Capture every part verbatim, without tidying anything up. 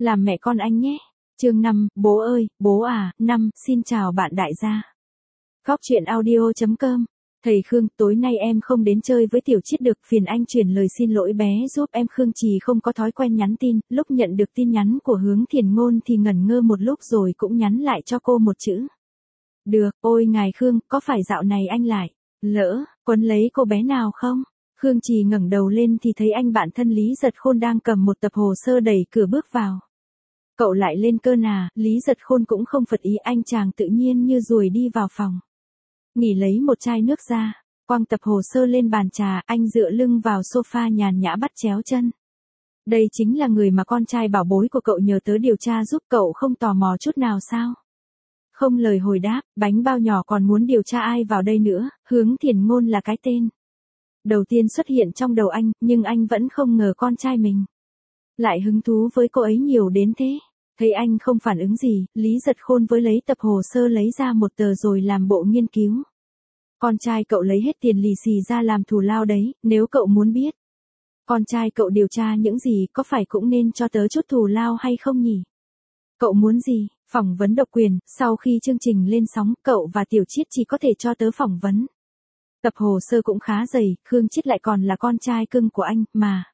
Làm mẹ con anh nhé. Chương năm, bố ơi, bố à, năm, xin chào bạn đại gia. Góc truyện audio chấm com. Thầy Khương, tối nay em không đến chơi với Tiểu Chiết được, phiền anh truyền lời xin lỗi bé giúp em. Khương Trì không có thói quen nhắn tin, lúc nhận được tin nhắn của Hướng Thiền Ngôn thì ngẩn ngơ một lúc rồi cũng nhắn lại cho cô một chữ. Được, ôi ngài Khương, có phải dạo này anh lại, lỡ, quấn lấy cô bé nào không? Khương Trì ngẩng đầu lên thì thấy anh bạn thân Lý Giật Khôn đang cầm một tập hồ sơ đẩy cửa bước vào. Cậu lại lên cơn à? Lý Giật Khôn cũng không phật ý, anh chàng tự nhiên như ruồi đi vào phòng. Nghỉ lấy một chai nước ra, quăng tập hồ sơ lên bàn trà, anh dựa lưng vào sofa nhàn nhã bắt chéo chân. Đây chính là người mà con trai bảo bối của cậu nhờ tớ điều tra giúp, cậu không tò mò chút nào sao? Không lời hồi đáp, bánh bao nhỏ còn muốn điều tra ai vào đây nữa, Hướng Thiền Ngôn là cái tên đầu tiên xuất hiện trong đầu anh, nhưng anh vẫn không ngờ con trai mình lại hứng thú với cô ấy nhiều đến thế. Thấy anh không phản ứng gì, Lý Giật Khôn với lấy tập hồ sơ lấy ra một tờ rồi làm bộ nghiên cứu. Con trai cậu lấy hết tiền lì xì ra làm thù lao đấy, nếu cậu muốn biết con trai cậu điều tra những gì có phải cũng nên cho tớ chút thù lao hay không nhỉ? Cậu muốn gì? Phỏng vấn độc quyền, sau khi chương trình lên sóng, cậu và Tiểu Chiết chỉ có thể cho tớ phỏng vấn. Tập hồ sơ cũng khá dày, Khương Chiết lại còn là con trai cưng của anh, mà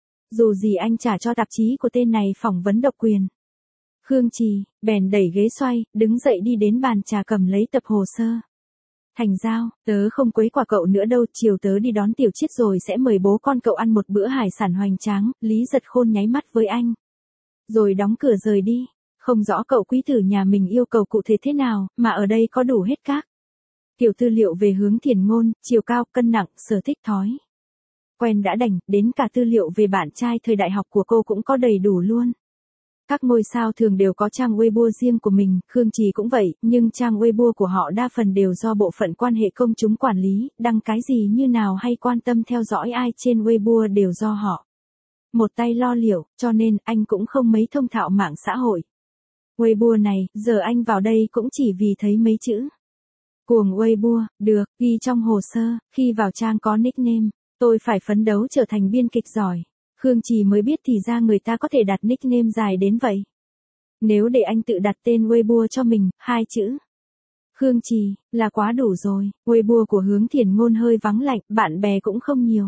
dù gì anh trả cho tạp chí của tên này phỏng vấn độc quyền. Khương Trì, bèn đẩy ghế xoay, đứng dậy đi đến bàn trà cầm lấy tập hồ sơ. Thành giao, tớ không quấy quả cậu nữa đâu, chiều tớ đi đón Tiểu Chiết rồi sẽ mời bố con cậu ăn một bữa hải sản hoành tráng. Lý Giật Khôn nháy mắt với anh, rồi đóng cửa rời đi. Không rõ cậu quý tử nhà mình yêu cầu cụ thể thế nào, mà ở đây có đủ hết các kiểu tư liệu về Hướng Thiền Ngôn, chiều cao, cân nặng, sở thích, thói quen đã đành, đến cả tư liệu về bạn trai thời đại học của cô cũng có đầy đủ luôn. Các ngôi sao thường đều có trang Weibo riêng của mình, Khương Trì cũng vậy, nhưng trang Weibo của họ đa phần đều do bộ phận quan hệ công chúng quản lý, đăng cái gì như nào hay quan tâm theo dõi ai trên Weibo đều do họ một tay lo liệu, cho nên anh cũng không mấy thông thạo mạng xã hội. Weibo này, giờ anh vào đây cũng chỉ vì thấy mấy chữ cuồng Weibo, được, ghi trong hồ sơ, khi vào trang có nickname, tôi phải phấn đấu trở thành biên kịch giỏi. Khương Trì mới biết thì ra người ta có thể đặt nickname dài đến vậy. Nếu để anh tự đặt tên Weibo cho mình, hai chữ Khương Trì, là quá đủ rồi. Weibo của Hướng Thiền Ngôn hơi vắng lạnh, bạn bè cũng không nhiều.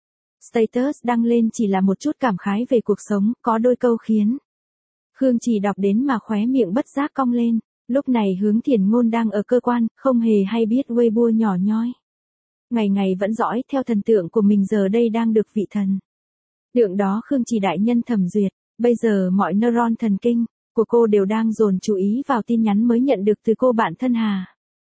Status đăng lên chỉ là một chút cảm khái về cuộc sống, có đôi câu khiến Khương Trì đọc đến mà khóe miệng bất giác cong lên. Lúc này Hướng Thiền Ngôn đang ở cơ quan, không hề hay biết Weibo nhỏ nhoi. Ngày ngày vẫn dõi theo thần tượng của mình giờ đây đang được vị thần tượng đó Khương Trì đại nhân thẩm duyệt. Bây giờ mọi neuron thần kinh của cô đều đang dồn chú ý vào tin nhắn mới nhận được từ cô bạn thân Hà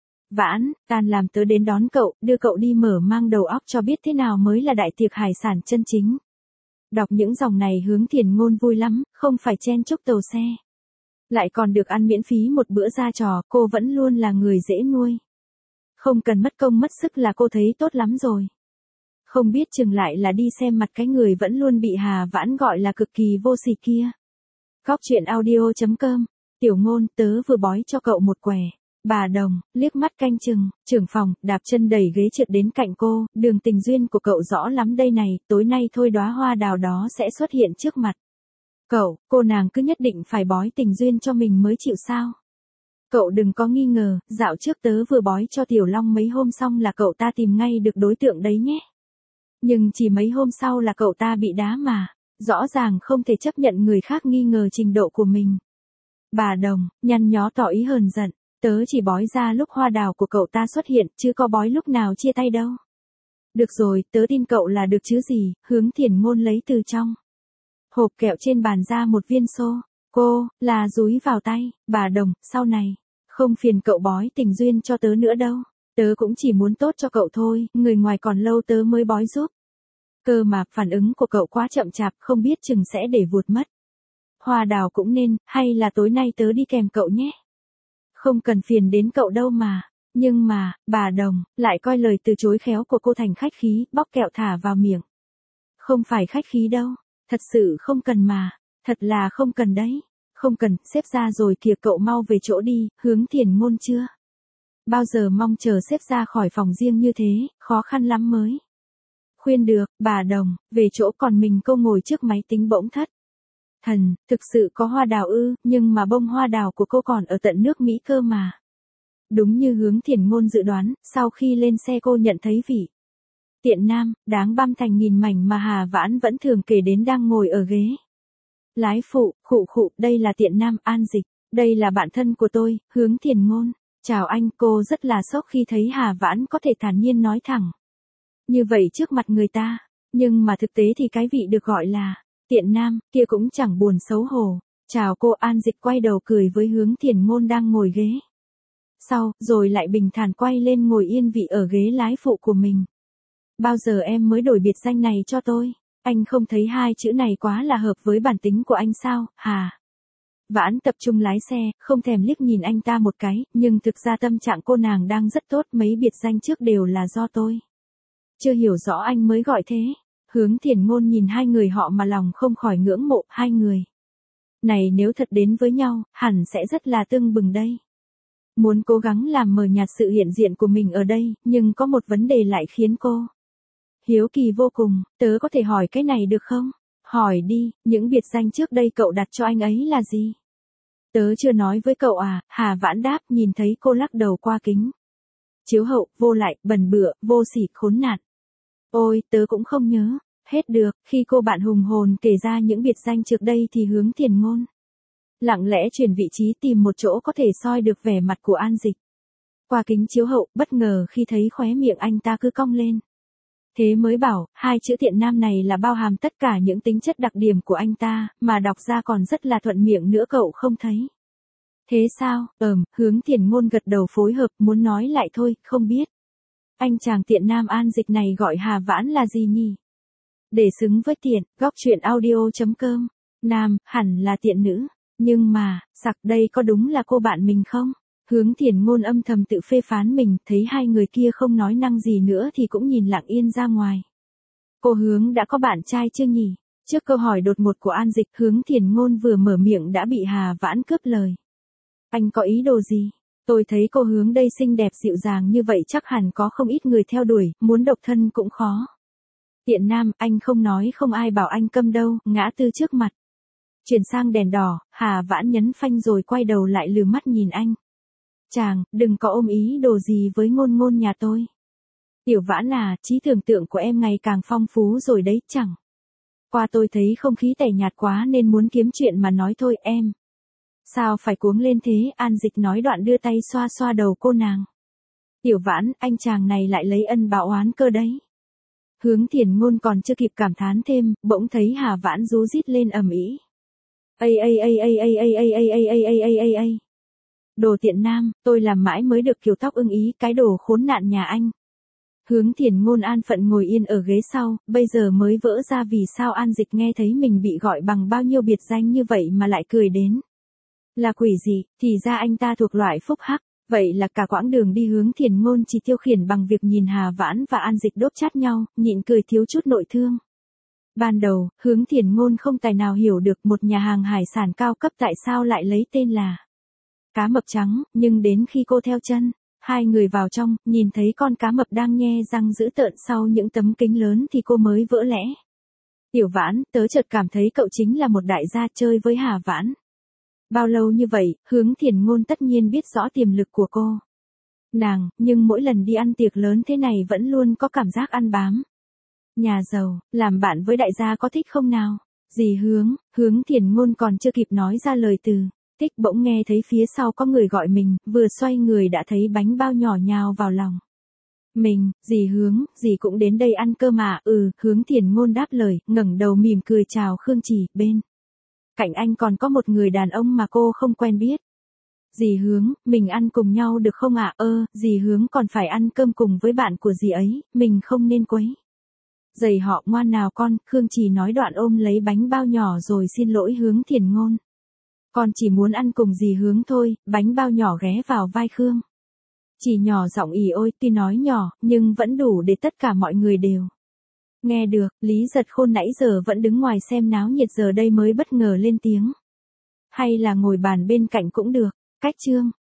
Vãn, tan làm tớ đến đón cậu, đưa cậu đi mở mang đầu óc cho biết thế nào mới là đại tiệc hải sản chân chính. Đọc những dòng này Hướng Thiền Ngôn vui lắm, không phải chen chúc tàu xe, lại còn được ăn miễn phí một bữa ra trò, cô vẫn luôn là người dễ nuôi. Không cần mất công mất sức là cô thấy tốt lắm rồi. Không biết chừng lại là đi xem mặt cái người vẫn luôn bị Hà Vãn gọi là cực kỳ vô sỉ kia. Góc truyện audio chấm com. Tiểu Ngôn, tớ vừa bói cho cậu một quẻ. Bà Đồng, liếc mắt canh chừng, trưởng phòng, đạp chân đẩy ghế trượt đến cạnh cô, đường tình duyên của cậu rõ lắm đây này, tối nay thôi đóa hoa đào đó sẽ xuất hiện trước mặt cậu, cô nàng cứ nhất định phải bói tình duyên cho mình mới chịu sao? Cậu đừng có nghi ngờ, dạo trước tớ vừa bói cho Tiểu Long mấy hôm xong là cậu ta tìm ngay được đối tượng đấy nhé. Nhưng chỉ mấy hôm sau là cậu ta bị đá mà, rõ ràng không thể chấp nhận người khác nghi ngờ trình độ của mình. Bà Đồng, nhăn nhó tỏ ý hờn giận, tớ chỉ bói ra lúc hoa đào của cậu ta xuất hiện, chứ có bói lúc nào chia tay đâu. Được rồi, tớ tin cậu là được chứ gì, Hướng Thiền Ngôn lấy từ trong hộp kẹo trên bàn ra một viên xô. Cô, là dúi vào tay. Bà Đồng, sau này không phiền cậu bói tình duyên cho tớ nữa đâu. Tớ cũng chỉ muốn tốt cho cậu thôi, người ngoài còn lâu tớ mới bói giúp. Cơ mà, phản ứng của cậu quá chậm chạp, không biết chừng sẽ để vụt mất. Hoa đào cũng nên, hay là tối nay tớ đi kèm cậu nhé. Không cần phiền đến cậu đâu mà. Nhưng mà, bà Đồng, lại coi lời từ chối khéo của cô thành khách khí, bóc kẹo thả vào miệng. Không phải khách khí đâu, thật sự không cần mà, thật là không cần đấy. Không cần, xếp ra rồi kìa, cậu mau về chỗ đi. Hướng Thiền Ngôn chưa bao giờ mong chờ xếp ra khỏi phòng riêng như thế, khó khăn lắm mới khuyên được. Bà Đồng, về chỗ, còn mình cô ngồi trước máy tính bỗng thất Thần, thực sự có hoa đào ư, nhưng mà bông hoa đào của cô còn ở tận nước Mỹ cơ mà. Đúng như Hướng Thiền Ngôn dự đoán, sau khi lên xe cô nhận thấy vị tiện nam, đáng băm thành nghìn mảnh mà Hà Vãn vẫn thường kể đến đang ngồi ở ghế lái phụ, khụ khụ, đây là tiện nam, An Dịch, đây là bạn thân của tôi, Hướng Thiền Ngôn. Chào anh, cô rất là sốc khi thấy Hà Vãn có thể thản nhiên nói thẳng như vậy trước mặt người ta, nhưng mà thực tế thì cái vị được gọi là tiện nam kia cũng chẳng buồn xấu hổ. Chào cô, An Dịch quay đầu cười với Hướng Thiền Ngôn đang ngồi ghế sau, rồi lại bình thản quay lên ngồi yên vị ở ghế lái phụ của mình. Bao giờ em mới đổi biệt danh này cho tôi? Anh không thấy hai chữ này quá là hợp với bản tính của anh sao, Hà? Vãn tập trung lái xe, không thèm liếc nhìn anh ta một cái, nhưng thực ra tâm trạng cô nàng đang rất tốt, mấy biệt danh trước đều là do tôi. Chưa hiểu rõ anh mới gọi thế. Hướng Thiền Ngôn nhìn hai người họ mà lòng không khỏi ngưỡng mộ hai người này, nếu thật đến với nhau, hẳn sẽ rất là tưng bừng đây. Muốn cố gắng làm mờ nhạt sự hiện diện của mình ở đây, nhưng có một vấn đề lại khiến cô hiếu kỳ vô cùng. Tớ có thể hỏi cái này được không? Hỏi đi, những biệt danh trước đây cậu đặt cho anh ấy là gì? Tớ chưa nói với cậu à, Hà Vãn đáp, nhìn thấy cô lắc đầu qua kính chiếu hậu, vô lại, bẩn bựa, vô sỉ, khốn nạn. Ôi, tớ cũng không nhớ hết được. Khi cô bạn hùng hồn kể ra những biệt danh trước đây thì Hướng Thiền Ngôn lặng lẽ chuyển vị trí tìm một chỗ có thể soi được vẻ mặt của An Dịch. Qua kính chiếu hậu, bất ngờ khi thấy khóe miệng anh ta cứ cong lên. Thế mới bảo, hai chữ tiện nam này là bao hàm tất cả những tính chất đặc điểm của anh ta, mà đọc ra còn rất là thuận miệng nữa, cậu không thấy? Thế sao? Ừm, Hướng Thiền Ngôn gật đầu phối hợp, muốn nói lại thôi, không biết anh chàng tiện nam An Dịch này gọi Hà Vãn là gì nhỉ? Để xứng với tiện, góc truyện audio chấm com. Nam, hẳn là tiện nữ. Nhưng mà, sặc, đây có đúng là cô bạn mình không? Hướng Thiền Ngôn âm thầm tự phê phán mình, thấy hai người kia không nói năng gì nữa thì cũng nhìn lặng yên ra ngoài. Cô Hướng đã có bạn trai chưa nhỉ? Trước câu hỏi đột ngột của An Dịch, Hướng Thiền Ngôn vừa mở miệng đã bị Hà Vãn cướp lời. Anh có ý đồ gì? Tôi thấy cô Hướng đây xinh đẹp dịu dàng như vậy chắc hẳn có không ít người theo đuổi, muốn độc thân cũng khó. Tiện nam, anh không nói không ai bảo anh câm đâu, ngã tư trước mặt. Chuyển sang đèn đỏ, Hà Vãn nhấn phanh rồi quay đầu lại lừ mắt nhìn anh. Chàng, đừng có ôm ý đồ gì với Ngôn Ngôn nhà tôi. Tiểu Vãn à, trí tưởng tượng của em ngày càng phong phú rồi đấy, chẳng qua tôi thấy không khí tẻ nhạt quá nên muốn kiếm chuyện mà nói thôi em. Sao phải cuống lên thế? An Dịch nói đoạn đưa tay xoa xoa đầu cô nàng. Tiểu Vãn, anh chàng này lại lấy ân báo oán cơ đấy. Hướng Thiền Ngôn còn chưa kịp cảm thán thêm, bỗng thấy Hà Vãn rú rít lên ầm ĩ. Ây ây ây ây ây ây ây ây ây ây ây ây ây ây. Đồ tiện nam, tôi làm mãi mới được kiểu tóc ưng ý, cái đồ khốn nạn nhà anh. Hướng Thiền Ngôn an phận ngồi yên ở ghế sau, bây giờ mới vỡ ra vì sao An Dịch nghe thấy mình bị gọi bằng bao nhiêu biệt danh như vậy mà lại cười đến. Là quỷ gì, thì ra anh ta thuộc loại phúc hắc. Vậy là cả quãng đường đi Hướng Thiền Ngôn chỉ tiêu khiển bằng việc nhìn Hà Vãn và An Dịch đốp chát nhau, nhịn cười thiếu chút nội thương. Ban đầu, Hướng Thiền Ngôn không tài nào hiểu được một nhà hàng hải sản cao cấp tại sao lại lấy tên là cá mập trắng, nhưng đến khi cô theo chân hai người vào trong, nhìn thấy con cá mập đang nhe răng dữ tợn sau những tấm kính lớn thì cô mới vỡ lẽ. Tiểu Vãn, tớ chợt cảm thấy cậu chính là một đại gia chơi với Hà Vãn. Bao lâu như vậy, Hướng Thiền Ngôn tất nhiên biết rõ tiềm lực của cô nàng, nhưng mỗi lần đi ăn tiệc lớn thế này vẫn luôn có cảm giác ăn bám. Nhà giàu, làm bạn với đại gia có thích không nào? Dì Hướng, Hướng Thiền Ngôn còn chưa kịp nói ra lời từ thích bỗng nghe thấy phía sau có người gọi mình, vừa xoay người đã thấy bánh bao nhỏ nhào vào lòng mình. Dì Hướng, dì cũng đến đây ăn cơm à? Ừ, Hướng Thiền Ngôn đáp lời, ngẩng đầu mỉm cười chào Khương Trì. Bên cạnh anh còn có một người đàn ông mà cô không quen biết. Dì Hướng, mình ăn cùng nhau được không ạ? À? Ơ, dì Hướng còn phải ăn cơm cùng với bạn của dì ấy, mình không nên quấy dày họ. Ngoan nào con, Khương Trì nói đoạn ôm lấy bánh bao nhỏ rồi xin lỗi Hướng Thiền Ngôn. Con chỉ muốn ăn cùng dì Hướng thôi. Bánh bao nhỏ ghé vào vai Khương Trì nhỏ giọng ỉ ôi, tuy nói nhỏ, nhưng vẫn đủ để tất cả mọi người đều nghe được. Lý Giật Khôn nãy giờ vẫn đứng ngoài xem náo nhiệt giờ đây mới bất ngờ lên tiếng. Hay là ngồi bàn bên cạnh cũng được. Cách chương